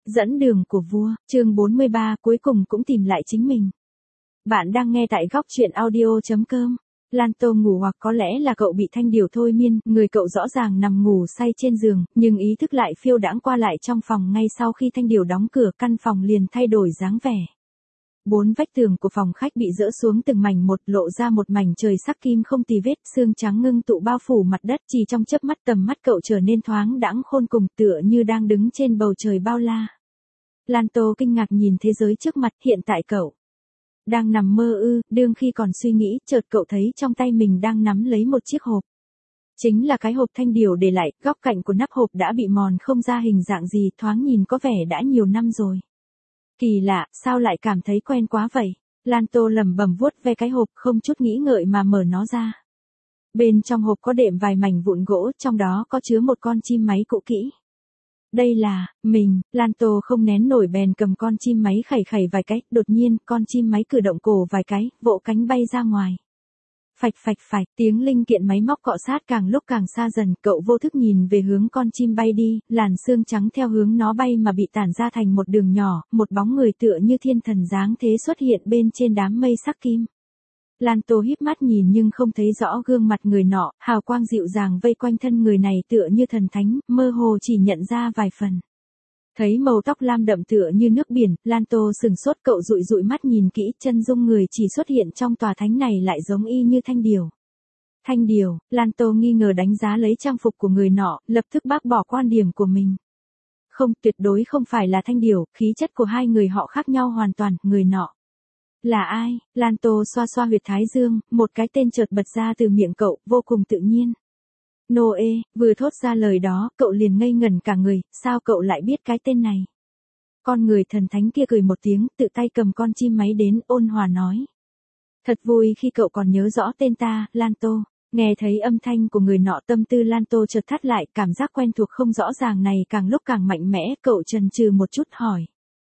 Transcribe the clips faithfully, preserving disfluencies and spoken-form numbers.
Dẫn đường của vua, chương bốn mươi ba cuối cùng cũng tìm lại chính mình. Bạn đang nghe tại góc truyện audio chấm com. Lan Tô ngủ hoặc có lẽ là cậu bị thanh điều thôi miên, người cậu rõ ràng nằm ngủ say trên giường, nhưng ý thức lại phiêu đãng qua lại trong phòng ngay sau khi thanh điều đóng cửa căn phòng liền thay đổi dáng vẻ. Bốn vách tường của phòng khách bị dỡ xuống từng mảnh một, lộ ra một mảnh trời sắc kim không tì vết, sương trắng ngưng tụ bao phủ mặt đất, chỉ trong chớp mắt tầm mắt cậu trở nên thoáng đãng khôn cùng, tựa như đang đứng trên bầu trời bao la. Lan Tô kinh ngạc nhìn thế giới trước mặt, hiện tại cậu đang nằm mơ ư? Đương khi còn suy nghĩ, chợt cậu thấy trong tay mình đang nắm lấy một chiếc hộp. Chính là cái hộp thanh điều để lại, góc cạnh của nắp hộp đã bị mòn không ra hình dạng gì, thoáng nhìn có vẻ đã nhiều năm rồi. Kỳ lạ, sao lại cảm thấy quen quá vậy? Lan Tô lẩm bẩm vuốt ve cái hộp, không chút nghĩ ngợi mà mở nó ra. Bên trong hộp có đệm vài mảnh vụn gỗ, trong đó có chứa một con chim máy cũ kỹ. Đây là, mình, Lan Tô không nén nổi bèn cầm con chim máy khẩy khẩy vài cái, đột nhiên, con chim máy cử động cổ vài cái, vỗ cánh bay ra ngoài. Phạch phạch phạch, tiếng linh kiện máy móc cọ sát càng lúc càng xa dần, cậu vô thức nhìn về hướng con chim bay đi, làn sương trắng theo hướng nó bay mà bị tản ra thành một đường nhỏ, một bóng người tựa như thiên thần dáng thế xuất hiện bên trên đám mây sắc kim. Lan Tô híp mắt nhìn nhưng không thấy rõ gương mặt người nọ, hào quang dịu dàng vây quanh thân người này tựa như thần thánh, mơ hồ chỉ nhận ra vài phần. Thấy màu tóc lam đậm tựa như nước biển, Lan Tô sừng sốt, cậu dụi dụi mắt nhìn kỹ, chân dung người chỉ xuất hiện trong tòa thánh này lại giống y như thanh điều. Thanh điều, Lan Tô nghi ngờ đánh giá lấy trang phục của người nọ, lập tức bác bỏ quan điểm của mình. Không, tuyệt đối không phải là thanh điều, khí chất của hai người họ khác nhau hoàn toàn, người nọ. Là ai? Lan Tô xoa xoa huyệt thái dương, một cái tên chợt bật ra từ miệng cậu, vô cùng tự nhiên. Noe, vừa thốt ra lời đó, cậu liền ngây ngẩn cả người, sao cậu lại biết cái tên này? Con người thần thánh kia cười một tiếng, tự tay cầm con chim máy đến, ôn hòa nói. Thật vui khi cậu còn nhớ rõ tên ta, Lan Tô. Nghe thấy âm thanh của người nọ, tâm tư Lan Tô chợt thắt lại, cảm giác quen thuộc không rõ ràng này càng lúc càng mạnh mẽ, cậu chần chừ một chút hỏi.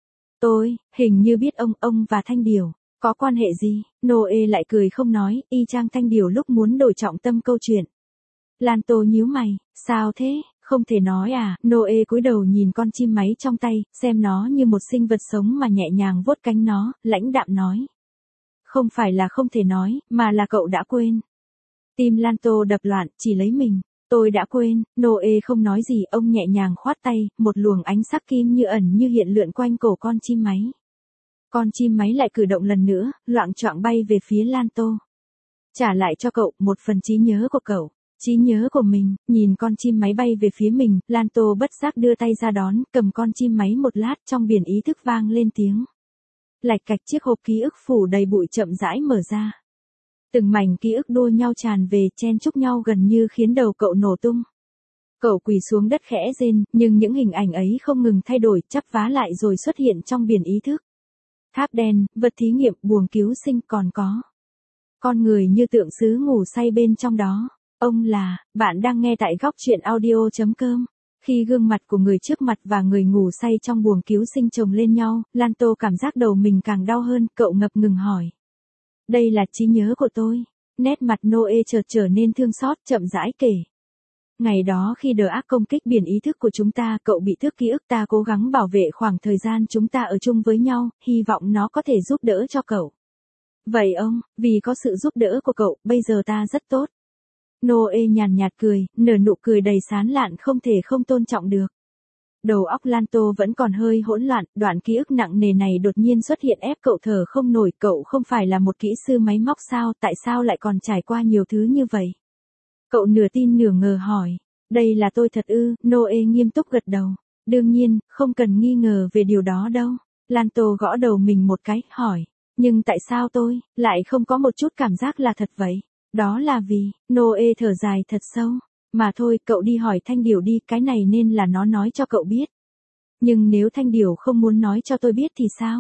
Tôi, hình như biết ông, ông và thanh điều. Có quan hệ gì? Noe lại cười không nói, y chang thanh điều lúc muốn đổi trọng tâm câu chuyện. Lan Tô nhíu mày, sao thế, không thể nói à? Noe cúi đầu nhìn con chim máy trong tay, xem nó như một sinh vật sống mà nhẹ nhàng vuốt cánh nó, lãnh đạm nói. Không phải là không thể nói, mà là cậu đã quên. Tim Lan Tô đập loạn, chỉ lấy mình. Tôi đã quên, Noe không nói gì, ông nhẹ nhàng khoát tay, một luồng ánh sắc kim như ẩn như hiện lượn quanh cổ con chim máy. Con chim máy lại cử động lần nữa, loạng choạng bay về phía Lan Tô. Trả lại cho cậu một phần trí nhớ của cậu, trí nhớ của mình. Nhìn con chim máy bay về phía mình, Lan Tô bất giác đưa tay ra đón, cầm con chim máy một lát, trong biển ý thức vang lên tiếng. Lạch cạch, chiếc hộp ký ức phủ đầy bụi chậm rãi mở ra. Từng mảnh ký ức đua nhau tràn về, chen chúc nhau gần như khiến đầu cậu nổ tung. Cậu quỳ xuống đất khẽ rên, nhưng những hình ảnh ấy không ngừng thay đổi, chắp vá lại rồi xuất hiện trong biển ý thức. Tháp đen, vật thí nghiệm, buồng cứu sinh, còn có con người như tượng sứ ngủ say bên trong đó. Ông là, bạn đang nghe tại góc truyện audio chấm com. Khi gương mặt của người trước mặt và người ngủ say trong buồng cứu sinh chồng lên nhau, Lan Tô cảm giác đầu mình càng đau hơn, cậu ngập ngừng hỏi. Đây là trí nhớ của tôi. Nét mặt Noe chợt trở nên thương xót, chậm rãi kể. Ngày đó khi đờ ác công kích biển ý thức của chúng ta, cậu bị tước ký ức, ta cố gắng bảo vệ khoảng thời gian chúng ta ở chung với nhau, hy vọng nó có thể giúp đỡ cho cậu. Vậy ông, vì có sự giúp đỡ của cậu, bây giờ ta rất tốt. Noe nhàn nhạt cười, nở nụ cười đầy sán lạn không thể không tôn trọng được. Đầu óc Lan Tô vẫn còn hơi hỗn loạn, đoạn ký ức nặng nề này đột nhiên xuất hiện ép cậu thở không nổi, cậu không phải là một kỹ sư máy móc sao, tại sao lại còn trải qua nhiều thứ như vậy? Cậu nửa tin nửa ngờ hỏi, đây là tôi thật ư? Noe nghiêm túc gật đầu. Đương nhiên, không cần nghi ngờ về điều đó đâu. Lan Tô gõ đầu mình một cái, hỏi, nhưng tại sao tôi lại không có một chút cảm giác là thật vậy? Đó là vì, Noe thở dài thật sâu. Mà thôi, cậu đi hỏi thanh điều đi, cái này nên là nó nói cho cậu biết. Nhưng nếu thanh điều không muốn nói cho tôi biết thì sao?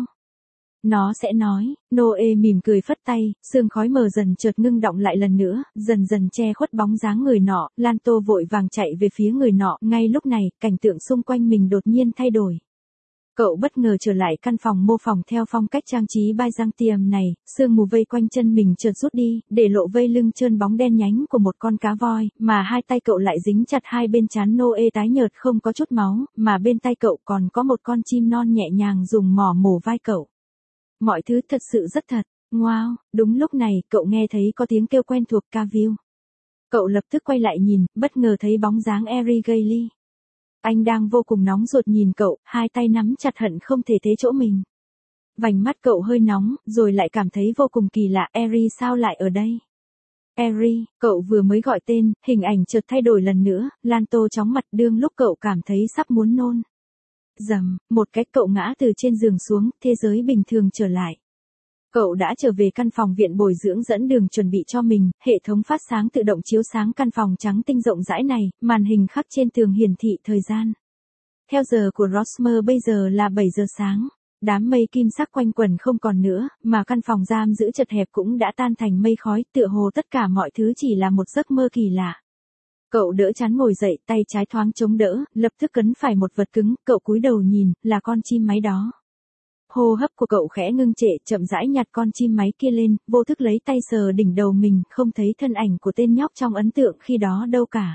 Nó sẽ nói. Noe mỉm cười phất tay, sương khói mờ dần chợt ngưng đọng lại lần nữa, dần dần che khuất bóng dáng người nọ. Lan Tô vội vàng chạy về phía người nọ, ngay lúc này, cảnh tượng xung quanh mình đột nhiên thay đổi. Cậu bất ngờ trở lại căn phòng mô phỏng theo phong cách trang trí Byzantium này, sương mù vây quanh chân mình chợt rút đi, để lộ vây lưng trơn bóng đen nhánh của một con cá voi, mà hai tay cậu lại dính chặt hai bên trán Noe tái nhợt không có chút máu, mà bên tay cậu còn có một con chim non nhẹ nhàng dùng mỏ mổ vai cậu. Mọi thứ thật sự rất thật. Wow, đúng lúc này, cậu nghe thấy có tiếng kêu quen thuộc Cavill. Cậu lập tức quay lại nhìn, bất ngờ thấy bóng dáng Eri Gailey. Anh đang vô cùng nóng ruột nhìn cậu, hai tay nắm chặt hận không thể thế chỗ mình. Vành mắt cậu hơi nóng, rồi lại cảm thấy vô cùng kỳ lạ, Eri sao lại ở đây? Eri, cậu vừa mới gọi tên, hình ảnh chợt thay đổi lần nữa, Lanto chóng mặt đương lúc cậu cảm thấy sắp muốn nôn. Dầm, một cái cậu ngã từ trên giường xuống, thế giới bình thường trở lại. Cậu đã trở về căn phòng viện bồi dưỡng dẫn đường chuẩn bị cho mình, hệ thống phát sáng tự động chiếu sáng căn phòng trắng tinh rộng rãi này, màn hình khắc trên tường hiển thị thời gian. Theo giờ của Rosmer bây giờ là bảy giờ sáng, đám mây kim sắc quanh quẩn không còn nữa, mà căn phòng giam giữ chật hẹp cũng đã tan thành mây khói, tựa hồ tất cả mọi thứ chỉ là một giấc mơ kỳ lạ. Cậu đỡ chán ngồi dậy, tay trái thoáng chống đỡ, lập tức cấn phải một vật cứng, cậu cúi đầu nhìn, là con chim máy đó. Hô hấp của cậu khẽ ngưng trệ, chậm rãi nhặt con chim máy kia lên, vô thức lấy tay sờ đỉnh đầu mình, không thấy thân ảnh của tên nhóc trong ấn tượng khi đó đâu cả.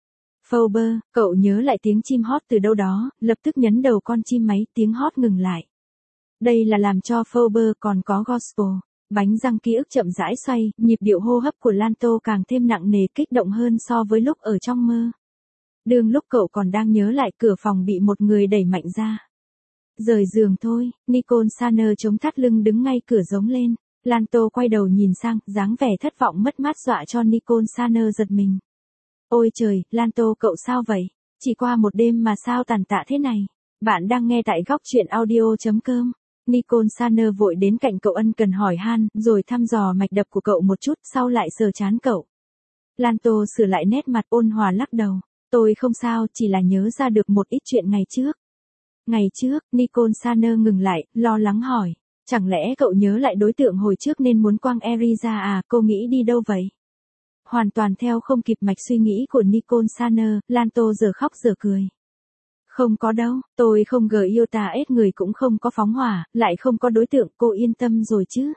Phoebe, cậu nhớ lại tiếng chim hót từ đâu đó, lập tức nhấn đầu con chim máy, tiếng hót ngừng lại. Đây là làm cho Phoebe còn có gospel. Bánh răng ký ức chậm rãi xoay, nhịp điệu hô hấp của Lanto càng thêm nặng nề kích động hơn so với lúc ở trong mơ. Đương lúc cậu còn đang nhớ lại, cửa phòng bị một người đẩy mạnh ra. Rời giường thôi, Nicole Saner chống thắt lưng đứng ngay cửa giống lên. Lanto quay đầu nhìn sang, dáng vẻ thất vọng mất mát dọa cho Nicole Saner giật mình. Ôi trời, Lanto cậu sao vậy? Chỉ qua một đêm mà sao tàn tạ thế này? Bạn đang nghe tại góc truyện audio chấm com. Nicole Saner vội đến cạnh cậu ân cần hỏi han, rồi thăm dò mạch đập của cậu một chút, sau lại sờ trán cậu. Lanto sửa lại nét mặt ôn hòa lắc đầu. Tôi không sao, chỉ là nhớ ra được một ít chuyện ngày trước. Ngày trước, Nicole Saner ngừng lại, lo lắng hỏi. Chẳng lẽ cậu nhớ lại đối tượng hồi trước nên muốn quăng Eri ra à, cô nghĩ đi đâu vậy? Hoàn toàn theo không kịp mạch suy nghĩ của Nicole Saner, Lanto giờ khóc giờ cười. Không có đâu, tôi không gờ yêu ta ết người cũng không có phóng hỏa, lại không có đối tượng, cô yên tâm rồi chứ?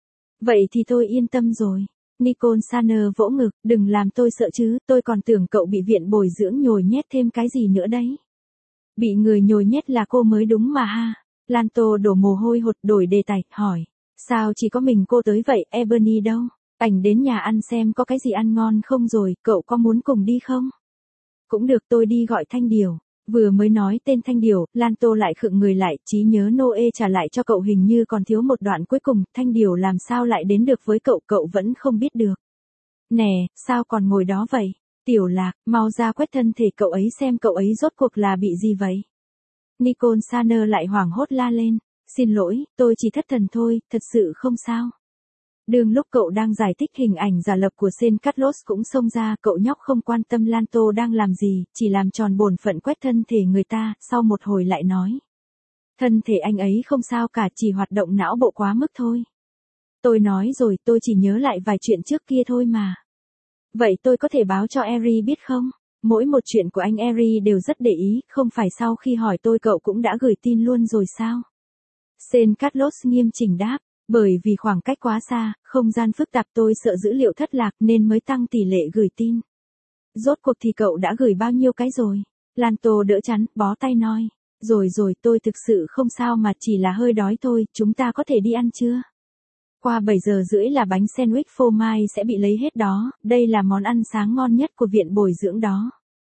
Vậy thì tôi yên tâm rồi. Nicole Saner vỗ ngực, đừng làm tôi sợ chứ, tôi còn tưởng cậu bị viện bồi dưỡng nhồi nhét thêm cái gì nữa đấy. Bị người nhồi nhét là cô mới đúng mà ha. Lanto đổ mồ hôi hột, đổi đề tài, hỏi. Sao chỉ có mình cô tới vậy, Ebony đâu? Ảnh đến nhà ăn xem có cái gì ăn ngon không rồi, cậu có muốn cùng đi không? Cũng được, tôi đi gọi Thanh Điều. Vừa mới nói tên Thanh Điều, Lanto lại khựng người lại, trí nhớ Noe trả lại cho cậu hình như còn thiếu một đoạn cuối cùng, Thanh Điều làm sao lại đến được với cậu, cậu vẫn không biết được. Nè, sao còn ngồi đó vậy? Tiểu Lạc, mau ra quét thân thể cậu ấy xem cậu ấy rốt cuộc là bị gì vậy? Nicole Saner lại hoảng hốt la lên. Xin lỗi, tôi chỉ thất thần thôi, thật sự không sao. Đương lúc cậu đang giải thích hình ảnh giả lập của Sen Carlos cũng xông ra, cậu nhóc không quan tâm Lanto đang làm gì, chỉ làm tròn bổn phận quét thân thể người ta, sau một hồi lại nói. Thân thể anh ấy không sao cả, chỉ hoạt động não bộ quá mức thôi. Tôi nói rồi, tôi chỉ nhớ lại vài chuyện trước kia thôi mà. Vậy tôi có thể báo cho Eri biết không? Mỗi một chuyện của anh Eri đều rất để ý, không phải sau khi hỏi tôi cậu cũng đã gửi tin luôn rồi sao? Sen Carlos nghiêm chỉnh đáp. Bởi vì khoảng cách quá xa, không gian phức tạp, tôi sợ dữ liệu thất lạc nên mới tăng tỷ lệ gửi tin. Rốt cuộc thì cậu đã gửi bao nhiêu cái rồi? Lanto đỡ chắn, bó tay nói. Rồi rồi, tôi thực sự không sao mà chỉ là hơi đói thôi, chúng ta có thể đi ăn chưa? Qua bảy giờ rưỡi là bánh sandwich phô mai sẽ bị lấy hết đó, đây là món ăn sáng ngon nhất của viện bồi dưỡng đó.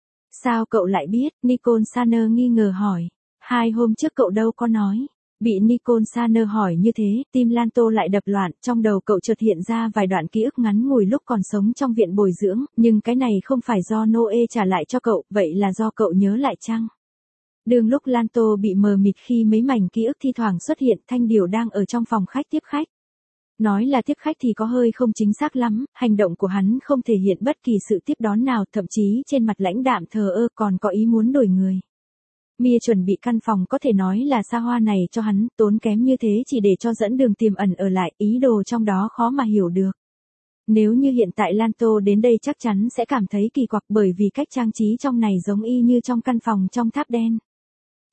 Sao cậu lại biết? Nicole Saner nghi ngờ hỏi. Hai hôm trước cậu đâu có nói. Bị Nicole Saner hỏi như thế, tim Lanto lại đập loạn, trong đầu cậu chợt hiện ra vài đoạn ký ức ngắn ngủi lúc còn sống trong viện bồi dưỡng, nhưng cái này không phải do Noe trả lại cho cậu, vậy là do cậu nhớ lại chăng? Đương lúc Lanto bị mờ mịt khi mấy mảnh ký ức thi thoảng xuất hiện, Thanh Điều đang ở trong phòng khách tiếp khách. Nói là tiếp khách thì có hơi không chính xác lắm, hành động của hắn không thể hiện bất kỳ sự tiếp đón nào, thậm chí trên mặt lãnh đạm thờ ơ còn có ý muốn đổi người. Mia chuẩn bị căn phòng có thể nói là xa hoa này cho hắn, tốn kém như thế chỉ để cho dẫn đường tiềm ẩn ở lại, ý đồ trong đó khó mà hiểu được. Nếu như hiện tại Lanto đến đây chắc chắn sẽ cảm thấy kỳ quặc bởi vì cách trang trí trong này giống y như trong căn phòng trong tháp đen.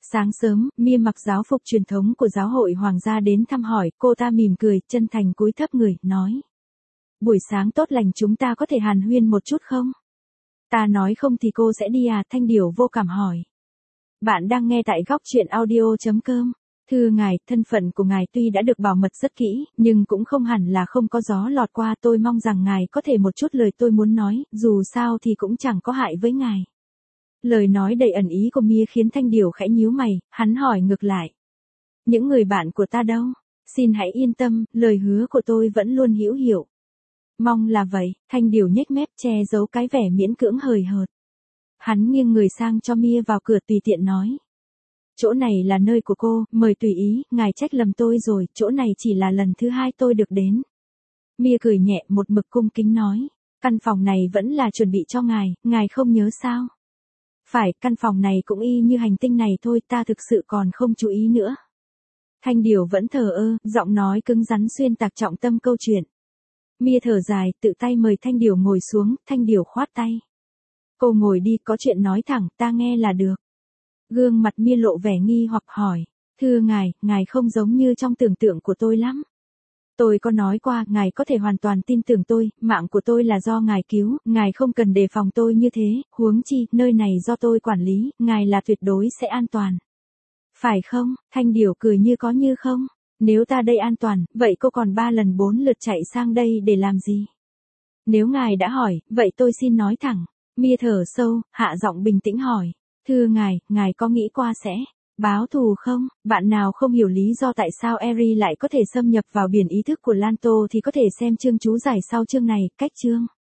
Sáng sớm, Mia mặc giáo phục truyền thống của giáo hội hoàng gia đến thăm hỏi, cô ta mỉm cười, chân thành cúi thấp người, nói. Buổi sáng tốt lành, chúng ta có thể hàn huyên một chút không? Ta nói không thì cô sẽ đi à? Thanh Điểu vô cảm hỏi. Bạn đang nghe tại góc truyện audio chấm com. Thưa ngài, thân phận của ngài tuy đã được bảo mật rất kỹ, nhưng cũng không hẳn là không có gió lọt qua. Tôi mong rằng ngài có thể một chút lời tôi muốn nói, dù sao thì cũng chẳng có hại với ngài. Lời nói đầy ẩn ý của Mia khiến Thanh Điểu khẽ nhíu mày, hắn hỏi ngược lại. Những người bạn của ta đâu? Xin hãy yên tâm, lời hứa của tôi vẫn luôn hữu hiệu. Mong là vậy, Thanh Điểu nhếch mép che giấu cái vẻ miễn cưỡng hời hợt. Hắn nghiêng người sang cho Mia vào cửa tùy tiện nói. Chỗ này là nơi của cô, mời tùy ý, ngài trách lầm tôi rồi, chỗ này chỉ là lần thứ hai tôi được đến. Mia cười nhẹ một mực cung kính nói. Căn phòng này vẫn là chuẩn bị cho ngài, ngài không nhớ sao? Phải, căn phòng này cũng y như hành tinh này thôi, ta thực sự còn không chú ý nữa. Thanh Điểu vẫn thờ ơ, giọng nói cứng rắn xuyên tạc trọng tâm câu chuyện. Mia thở dài, tự tay mời Thanh Điểu ngồi xuống, Thanh Điểu khoát tay. Cô ngồi đi, có chuyện nói thẳng, ta nghe là được. Gương mặt Mia lộ vẻ nghi hoặc hỏi. Thưa ngài, ngài không giống như trong tưởng tượng của tôi lắm. Tôi có nói qua, ngài có thể hoàn toàn tin tưởng tôi, mạng của tôi là do ngài cứu, ngài không cần đề phòng tôi như thế, huống chi, nơi này do tôi quản lý, ngài là tuyệt đối sẽ an toàn. Phải không? Thanh Điểu cười như có như không. Nếu ta đây an toàn, vậy cô còn ba lần bốn lượt chạy sang đây để làm gì? Nếu ngài đã hỏi, vậy tôi xin nói thẳng. Mia thở sâu, hạ giọng bình tĩnh hỏi. Thưa ngài, ngài có nghĩ qua sẽ báo thù không? Bạn nào không hiểu lý do tại sao Eri lại có thể xâm nhập vào biển ý thức của Lanto thì có thể xem chương chú giải sau chương này, cách chương.